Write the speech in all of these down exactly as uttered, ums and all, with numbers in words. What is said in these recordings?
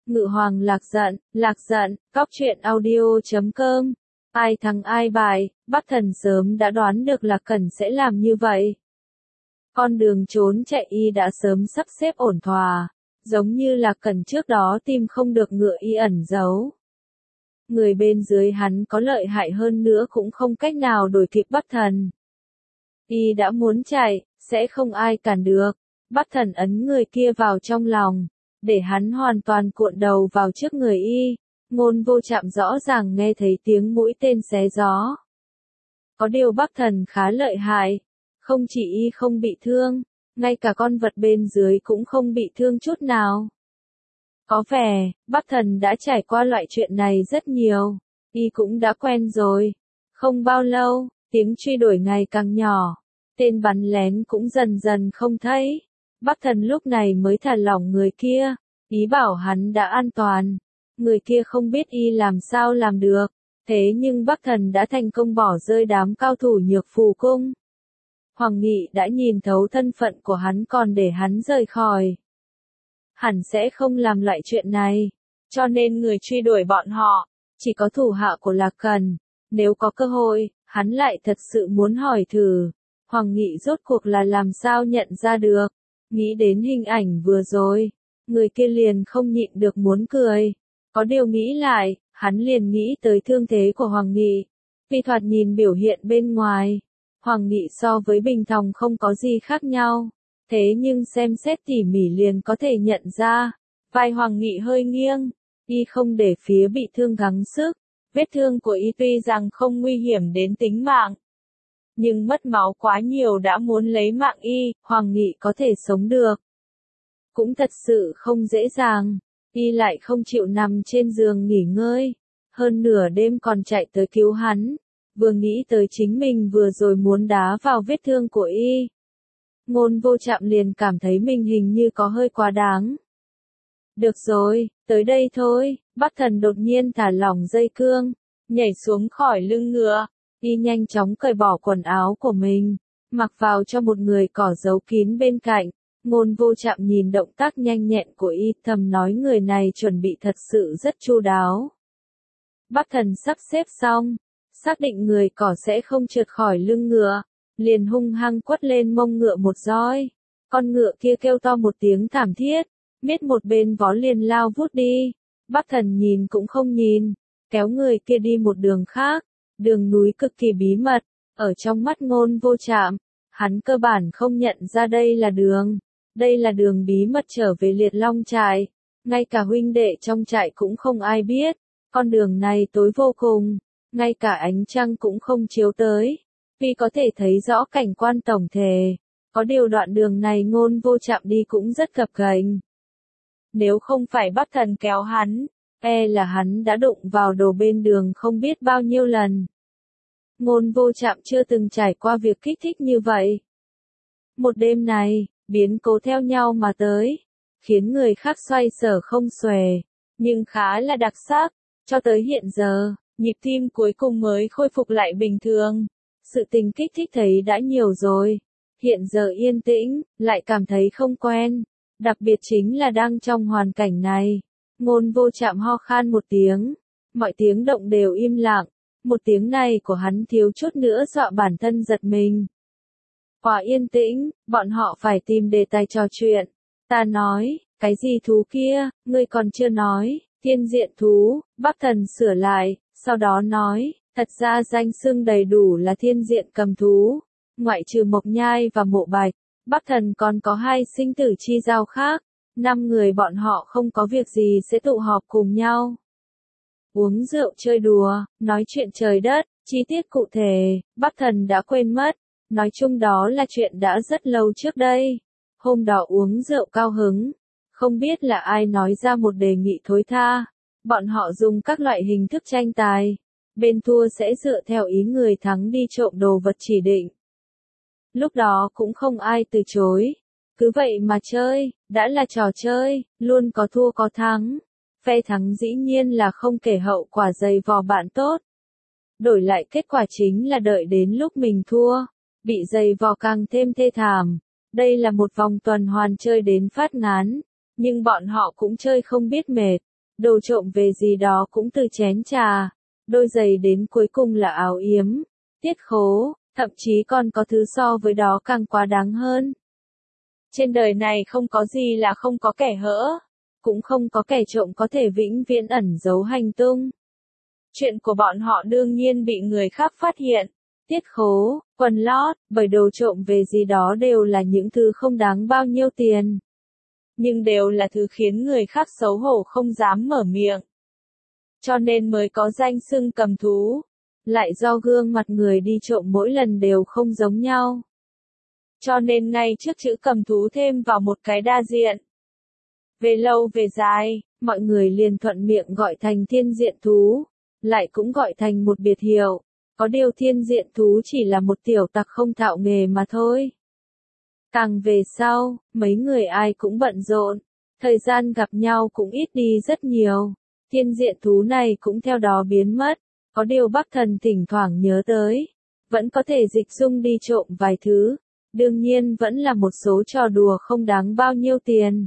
Ngự hoàng lạc giận, lạc giận, cóc truyện audio chấm com. Ai thắng ai bại, Bắc Thần sớm đã đoán được Lạc Cẩn sẽ làm như vậy. Con đường trốn chạy y đã sớm sắp xếp ổn thỏa, giống như Lạc Cẩn trước đó tìm không được ngựa y ẩn giấu. Người bên dưới hắn có lợi hại hơn nữa cũng không cách nào đuổi kịp Bắc Thần. Y đã muốn chạy, sẽ không ai cản được. Bắc Thần ấn người kia vào trong lòng, để hắn hoàn toàn cuộn đầu vào trước người y. Ngôn Vô Trạm rõ ràng nghe thấy tiếng mũi tên xé gió. Có điều Bắc Thần khá lợi hại, không chỉ y không bị thương, ngay cả con vật bên dưới cũng không bị thương chút nào. Có vẻ, Bắc Thần đã trải qua loại chuyện này rất nhiều, y cũng đã quen rồi. Không bao lâu, tiếng truy đuổi ngày càng nhỏ, tên bắn lén cũng dần dần không thấy. Bắc Thần lúc này mới thả lỏng người kia, ý bảo hắn đã an toàn. Người kia không biết y làm sao làm được, thế nhưng Bắc Thần đã thành công bỏ rơi đám cao thủ Nhược Phù Cung. Hoàng Nghị đã nhìn thấu thân phận của hắn còn để hắn rời khỏi. Hẳn sẽ không làm loại chuyện này, cho nên người truy đuổi bọn họ, chỉ có thủ hạ của Lạc Cẩn. Nếu có cơ hội, hắn lại thật sự muốn hỏi thử, Hoàng Nghị rốt cuộc là làm sao nhận ra được. Nghĩ đến hình ảnh vừa rồi, người kia liền không nhịn được muốn cười. Có điều nghĩ lại, hắn liền nghĩ tới thương thế của Hoàng Nghị. Vì thoạt nhìn biểu hiện bên ngoài, Hoàng Nghị so với bình thường không có gì khác nhau. Thế nhưng xem xét tỉ mỉ liền có thể nhận ra, vai Hoàng Nghị hơi nghiêng, y không để phía bị thương gắng sức. Vết thương của y tuy rằng không nguy hiểm đến tính mạng, nhưng mất máu quá nhiều đã muốn lấy mạng y, Hoàng Nghị có thể sống được. Cũng thật sự không dễ dàng, y lại không chịu nằm trên giường nghỉ ngơi, hơn nửa đêm còn chạy tới cứu hắn, vừa nghĩ tới chính mình vừa rồi muốn đá vào vết thương của y. Ngôn Vô Trạm liền cảm thấy mình hình như có hơi quá đáng. Được rồi, tới đây thôi. Bắc Thần đột nhiên thả lỏng dây cương, nhảy xuống khỏi lưng ngựa, y nhanh chóng cởi bỏ quần áo của mình, mặc vào cho một người cỏ giấu kín bên cạnh. Ngôn Vô Trạm nhìn động tác nhanh nhẹn của y, thầm nói người này chuẩn bị thật sự rất chu đáo. Bắc Thần sắp xếp xong, xác định người cỏ sẽ không trượt khỏi lưng ngựa, liền hung hăng quất lên mông ngựa một roi. Con ngựa kia kêu to một tiếng thảm thiết, miết một bên vó liền lao vút đi. Bắc Thần nhìn cũng không nhìn, kéo người kia đi một đường khác, đường núi cực kỳ bí mật, ở trong mắt Ngôn Vô Trạm, hắn cơ bản không nhận ra đây là đường. Đây là đường bí mật trở về Liệt Long trại, ngay cả huynh đệ trong trại cũng không ai biết. Con đường này tối vô cùng, ngay cả ánh trăng cũng không chiếu tới, vì có thể thấy rõ cảnh quan tổng thể. Có điều đoạn đường này Ngôn Vô Trạm đi cũng rất gập ghềnh. Nếu không phải Bắc Thần kéo hắn, e là hắn đã đụng vào đồ bên đường không biết bao nhiêu lần. Ngôn Vô Trạm chưa từng trải qua việc kích thích như vậy. Một đêm này, biến cố theo nhau mà tới, khiến người khác xoay sở không xuể, nhưng khá là đặc sắc. Cho tới hiện giờ, nhịp tim cuối cùng mới khôi phục lại bình thường. Sự tình kích thích thấy đã nhiều rồi, hiện giờ yên tĩnh, lại cảm thấy không quen. Đặc biệt chính là đang trong hoàn cảnh này. Ngôn Vô Trạm ho khan một tiếng, mọi tiếng động đều im lặng. Một tiếng này của hắn thiếu chút nữa dọa bản thân giật mình. Quá yên tĩnh, bọn họ phải tìm đề tài trò chuyện. Ta nói, cái gì thú kia, ngươi còn chưa nói, thiên diện thú. Bắc Thần sửa lại, sau đó nói, thật ra danh xưng đầy đủ là thiên diện cầm thú. Ngoại trừ Mộc Nhai và Mộ Bạch, Bắc Thần còn có hai sinh tử chi giao khác. Năm người bọn họ không có việc gì sẽ tụ họp cùng nhau, uống rượu chơi đùa, nói chuyện trời đất. Chi tiết cụ thể, Bắc Thần đã quên mất. Nói chung đó là chuyện đã rất lâu trước đây. Hôm đó uống rượu cao hứng, không biết là ai nói ra một đề nghị thối tha. Bọn họ dùng các loại hình thức tranh tài, bên thua sẽ dựa theo ý người thắng đi trộm đồ vật chỉ định. Lúc đó cũng không ai từ chối, cứ vậy mà chơi, đã là trò chơi, luôn có thua có thắng. Phe thắng dĩ nhiên là không kể hậu quả dày vò bạn tốt. Đổi lại kết quả chính là đợi đến lúc mình thua, bị dày vò càng thêm thê thảm. Đây là một vòng tuần hoàn chơi đến phát ngán, nhưng bọn họ cũng chơi không biết mệt. đồ trộm về gì đó cũng từ chén trà, đôi giày đến cuối cùng là áo yếm, tiết khố, thậm chí còn có thứ so với đó càng quá đáng hơn. Trên đời này không có gì là không có kẻ hỡ, cũng không có kẻ trộm có thể vĩnh viễn ẩn giấu hành tung. Chuyện của bọn họ đương nhiên bị người khác phát hiện. Tiết khố, quần lót, bởi đồ trộm về gì đó đều là những thứ không đáng bao nhiêu tiền. Nhưng đều là thứ khiến người khác xấu hổ không dám mở miệng. Cho nên mới có danh xưng cầm thú. Lại do gương mặt người đi trộm mỗi lần đều không giống nhau. Cho nên ngay trước chữ cầm thú thêm vào một cái đa diện. Về lâu về dài, mọi người liền thuận miệng gọi thành thiên diện thú, lại cũng gọi thành một biệt hiệu. Có điều thiên diện thú chỉ là một tiểu tặc không thạo nghề mà thôi. Càng về sau, mấy người ai cũng bận rộn, thời gian gặp nhau cũng ít đi rất nhiều. Thiên diện thú này cũng theo đó biến mất, có điều Bắc Thần thỉnh thoảng nhớ tới, vẫn có thể dịch dung đi trộm vài thứ, đương nhiên vẫn là một số trò đùa không đáng bao nhiêu tiền.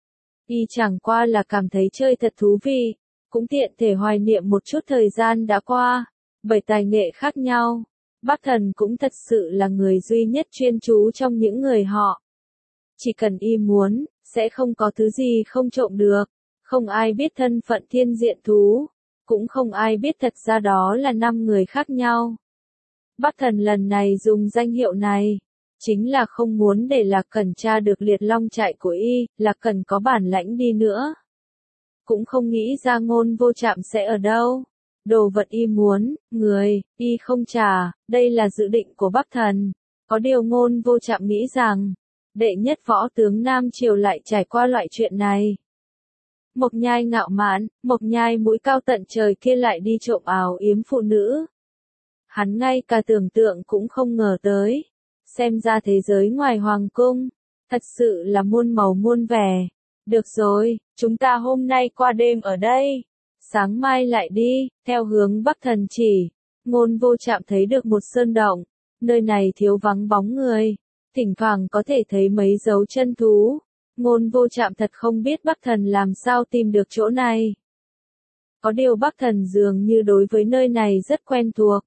Y chẳng qua là cảm thấy chơi thật thú vị, cũng tiện thể hoài niệm một chút thời gian đã qua. Bởi tài nghệ khác nhau, Bắc Thần cũng thật sự là người duy nhất chuyên chú trong những người họ. Chỉ cần y muốn, sẽ không có thứ gì không trộm được, không ai biết thân phận thiên diện thú, cũng không ai biết thật ra đó là năm người khác nhau. Bắc Thần lần này dùng danh hiệu này, chính là không muốn để Lạc Cẩn tra được liệt long trại của y, Lạc Cẩn có bản lãnh đi nữa. Cũng không nghĩ ra Ngôn Vô Trạm sẽ ở đâu. Đồ vật y muốn, người, y không trả, đây là dự định của Bắc Thần. Có điều Ngôn Vô Trạm nghĩ rằng, đệ nhất võ tướng Nam Triều lại trải qua loại chuyện này. Mộc Nhai ngạo mạn, Mộc Nhai mũi cao tận trời kia lại đi trộm áo yếm phụ nữ. Hắn ngay cả tưởng tượng cũng không ngờ tới. Xem ra thế giới ngoài hoàng cung, thật sự là muôn màu muôn vẻ. Được rồi, chúng ta hôm nay qua đêm ở đây. Sáng mai lại đi, theo hướng Bắc Thần chỉ. Ngôn Vô Trạm thấy được một sơn động, nơi này thiếu vắng bóng người, thỉnh thoảng có thể thấy mấy dấu chân thú. Ngôn Vô Trạm thật không biết Bắc Thần làm sao tìm được chỗ này. Có điều Bắc Thần dường như đối với nơi này rất quen thuộc.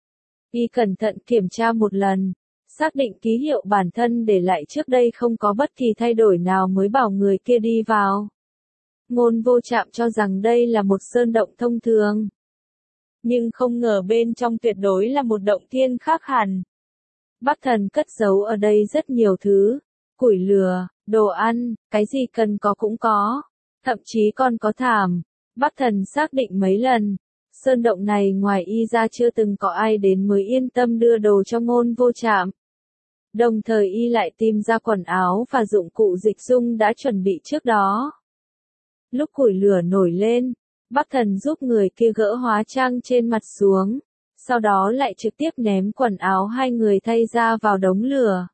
Y cẩn thận kiểm tra một lần, xác định ký hiệu bản thân để lại trước đây không có bất kỳ thay đổi nào mới bảo người kia đi vào. Ngôn Vô Trạm cho rằng đây là một sơn động thông thường. Nhưng không ngờ bên trong tuyệt đối là một động thiên khác hẳn. Bắc Thần cất giấu ở đây rất nhiều thứ, củi lửa, đồ ăn, cái gì cần có cũng có, thậm chí còn có thảm. Bắc Thần xác định mấy lần, sơn động này ngoài y ra chưa từng có ai đến mới yên tâm đưa đồ cho Ngôn Vô Trạm. Đồng thời y lại tìm ra quần áo và dụng cụ dịch dung đã chuẩn bị trước đó. Lúc củi lửa nổi lên, Bắc Thần giúp người kia gỡ hóa trang trên mặt xuống, sau đó lại trực tiếp ném quần áo hai người thay ra vào đống lửa.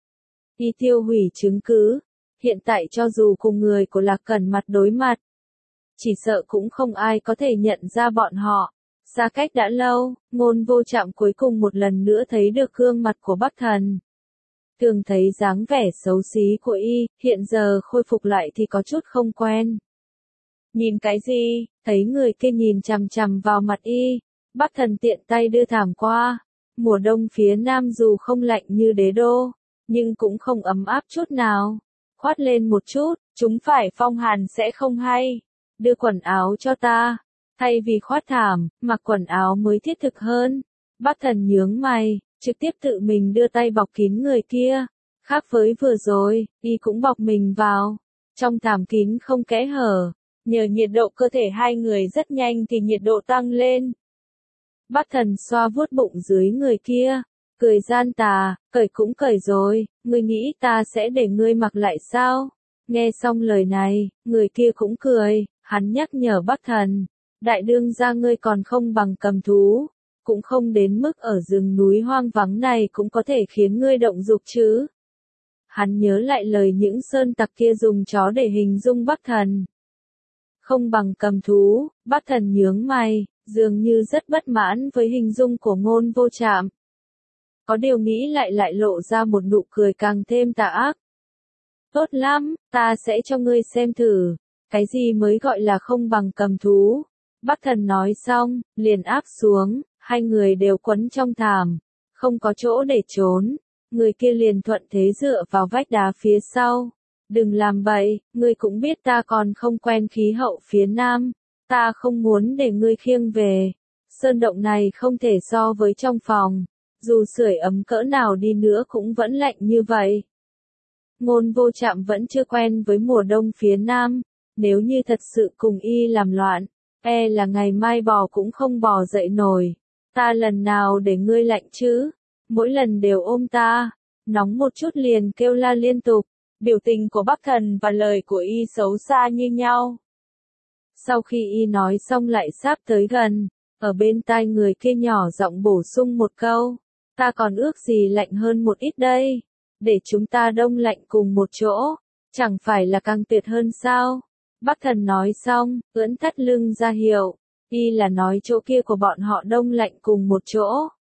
Y tiêu hủy chứng cứ, hiện tại cho dù cùng người của Lạc Cẩn mặt đối mặt, chỉ sợ cũng không ai có thể nhận ra bọn họ. Xa cách đã lâu, Ngôn Vô Trạm cuối cùng một lần nữa thấy được gương mặt của Bắc Thần. Thường thấy dáng vẻ xấu xí của y, hiện giờ khôi phục lại thì có chút không quen. Nhìn cái gì, thấy người kia nhìn chằm chằm vào mặt y, Bắc Thần tiện tay đưa thảm qua. Mùa đông phía nam dù không lạnh như đế đô, nhưng cũng không ấm áp chút nào. Khoát lên một chút, chúng phải phong hàn sẽ không hay. Đưa quần áo cho ta. Thay vì khoát thảm, mặc quần áo mới thiết thực hơn. Bắc Thần nhướng mày, trực tiếp tự mình đưa tay bọc kín người kia. Khác với vừa rồi, y cũng bọc mình vào. Trong thảm kín không kẽ hở. Nhờ nhiệt độ cơ thể hai người rất nhanh thì nhiệt độ tăng lên. Bắc Thần xoa vuốt bụng dưới người kia, cười gian tà, cởi cũng cởi rồi, ngươi nghĩ ta sẽ để ngươi mặc lại sao? Nghe xong lời này, người kia cũng cười, hắn nhắc nhở Bắc Thần, đại đương gia ngươi còn không bằng cầm thú, cũng không đến mức ở rừng núi hoang vắng này cũng có thể khiến ngươi động dục chứ. Hắn nhớ lại lời những sơn tặc kia dùng chó để hình dung Bắc Thần. Không bằng cầm thú, Bắc Thần nhướng mày, dường như rất bất mãn với hình dung của Ngôn Vô Trạm. Có điều nghĩ lại lại lộ ra một nụ cười càng thêm tà ác. Tốt lắm, ta sẽ cho ngươi xem thử. Cái gì mới gọi là không bằng cầm thú? Bắc Thần nói xong, liền áp xuống, hai người đều quấn trong thảm, không có chỗ để trốn. Người kia liền thuận thế dựa vào vách đá phía sau. Đừng làm bậy, ngươi cũng biết ta còn không quen khí hậu phía Nam, ta không muốn để ngươi khiêng về. Sơn động này không thể so với trong phòng, dù sưởi ấm cỡ nào đi nữa cũng vẫn lạnh như vậy. Ngôn Vô Trạm vẫn chưa quen với mùa đông phía Nam, nếu như thật sự cùng y làm loạn, e là ngày mai bò cũng không bò dậy nổi. Ta lần nào để ngươi lạnh chứ? Mỗi lần đều ôm ta, nóng một chút liền kêu la liên tục. Biểu tình của Bắc Thần và lời của y xấu xa như nhau. Sau khi y nói xong lại sáp tới gần, ở bên tai người kia nhỏ giọng bổ sung một câu, ta còn ước gì lạnh hơn một ít đây, để chúng ta đông lạnh cùng một chỗ, chẳng phải là càng tuyệt hơn sao? Bắc Thần nói xong, ưỡn thắt lưng ra hiệu, y là nói chỗ kia của bọn họ đông lạnh cùng một chỗ.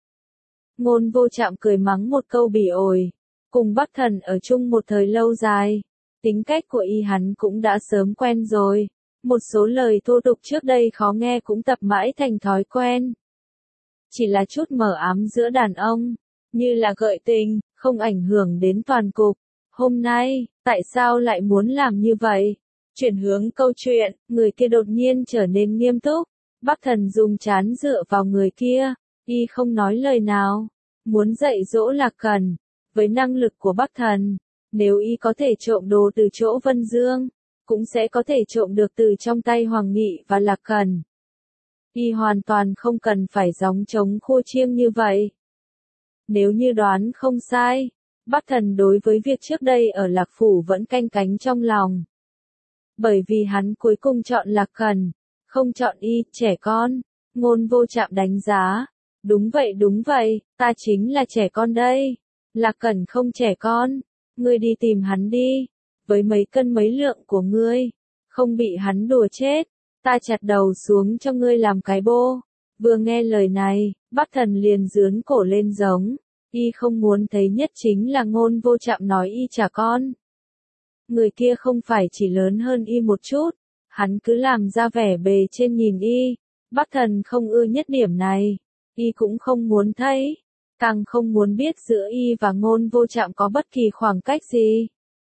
Ngôn Vô Trạm cười mắng một câu bỉ ổi. Cùng Bắc Thần ở chung một thời lâu dài, tính cách của y hắn cũng đã sớm quen rồi, một số lời thô tục trước đây khó nghe cũng tập mãi thành thói quen. Chỉ là chút mờ ám giữa đàn ông, như là gợi tình, không ảnh hưởng đến toàn cục. Hôm nay, tại sao lại muốn làm như vậy? Chuyển hướng câu chuyện, người kia đột nhiên trở nên nghiêm túc, Bắc Thần dùng trán dựa vào người kia, y không nói lời nào, muốn dạy dỗ Lạc Cẩn. Với năng lực của Bắc Thần, nếu y có thể trộm đồ từ chỗ Vân Dương, cũng sẽ có thể trộm được từ trong tay Hoàng Nghị và Lạc Cẩn. Y hoàn toàn không cần phải gióng trống khô chiêng như vậy. Nếu như đoán không sai, Bắc Thần đối với việc trước đây ở Lạc Phủ vẫn canh cánh trong lòng. Bởi vì hắn cuối cùng chọn Lạc Cẩn, không chọn y, trẻ con. Ngôn Vô Trạm đánh giá. Đúng vậy đúng vậy, ta chính là trẻ con đây. Lạc Cẩn không trẻ con, ngươi đi tìm hắn đi, với mấy cân mấy lượng của ngươi, không bị hắn đùa chết, ta chặt đầu xuống cho ngươi làm cái bô. Vừa nghe lời này, Bắc Thần liền giướn cổ lên giống, y không muốn thấy nhất chính là Ngôn Vô Trạm nói y trẻ con. Người kia không phải chỉ lớn hơn y một chút, hắn cứ làm ra vẻ bề trên nhìn y, Bắc Thần không ưa nhất điểm này, y cũng không muốn thấy. Càng không muốn biết giữa y và Ngôn Vô Trạm có bất kỳ khoảng cách gì.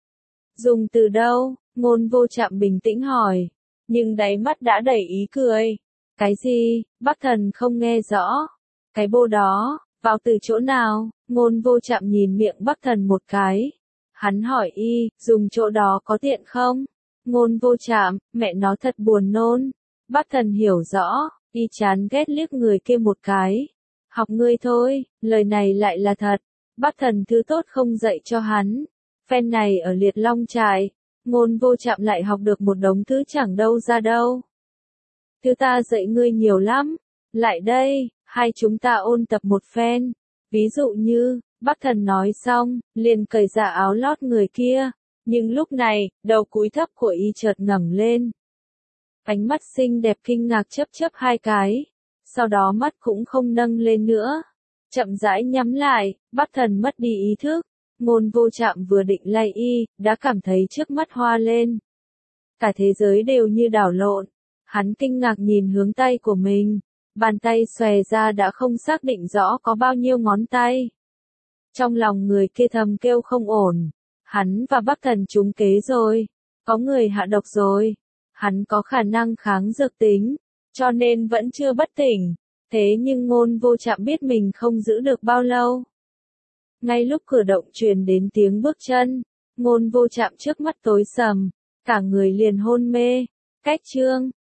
Dùng từ đâu? Ngôn Vô Trạm bình tĩnh hỏi, nhưng đáy mắt đã đầy ý cười. Cái gì? Bắc Thần không nghe rõ. Cái bô đó, vào từ chỗ nào? Ngôn Vô Trạm nhìn miệng Bắc Thần một cái. Hắn hỏi y, dùng chỗ đó có tiện không? Ngôn Vô Trạm, mẹ nó thật buồn nôn. Bắc Thần hiểu rõ, y chán ghét liếc người kia một cái. Học ngươi thôi, lời này lại là thật. Bắc Thần thứ tốt không dạy cho hắn. Phen này ở Liệt Long Trại, Ngôn Vô Trạm lại học được một đống thứ chẳng đâu ra đâu. Thứ ta dạy ngươi nhiều lắm. Lại đây, hai chúng ta ôn tập một phen. Ví dụ như, Bắc Thần nói xong, liền cởi ra áo lót người kia. Nhưng lúc này, đầu cúi thấp của y chợt ngẩng lên. Ánh mắt xinh đẹp kinh ngạc chớp chớp hai cái. Sau đó mắt cũng không nâng lên nữa. Chậm rãi nhắm lại, Bắc Thần mất đi ý thức. Ngôn Vô Trạm vừa định lay y, đã cảm thấy trước mắt hoa lên. Cả thế giới đều như đảo lộn. Hắn kinh ngạc nhìn hướng tay của mình. Bàn tay xòe ra đã không xác định rõ có bao nhiêu ngón tay. Trong lòng người kia thầm kêu không ổn. Hắn và Bắc Thần trúng kế rồi. Có người hạ độc rồi. Hắn có khả năng kháng dược tính, cho nên vẫn chưa bất tỉnh. Thế nhưng Ngôn Vô Trạm biết mình không giữ được bao lâu. Ngay lúc cửa động truyền đến tiếng bước chân, Ngôn Vô Trạm trước mắt tối sầm, cả người liền hôn mê. Cách chương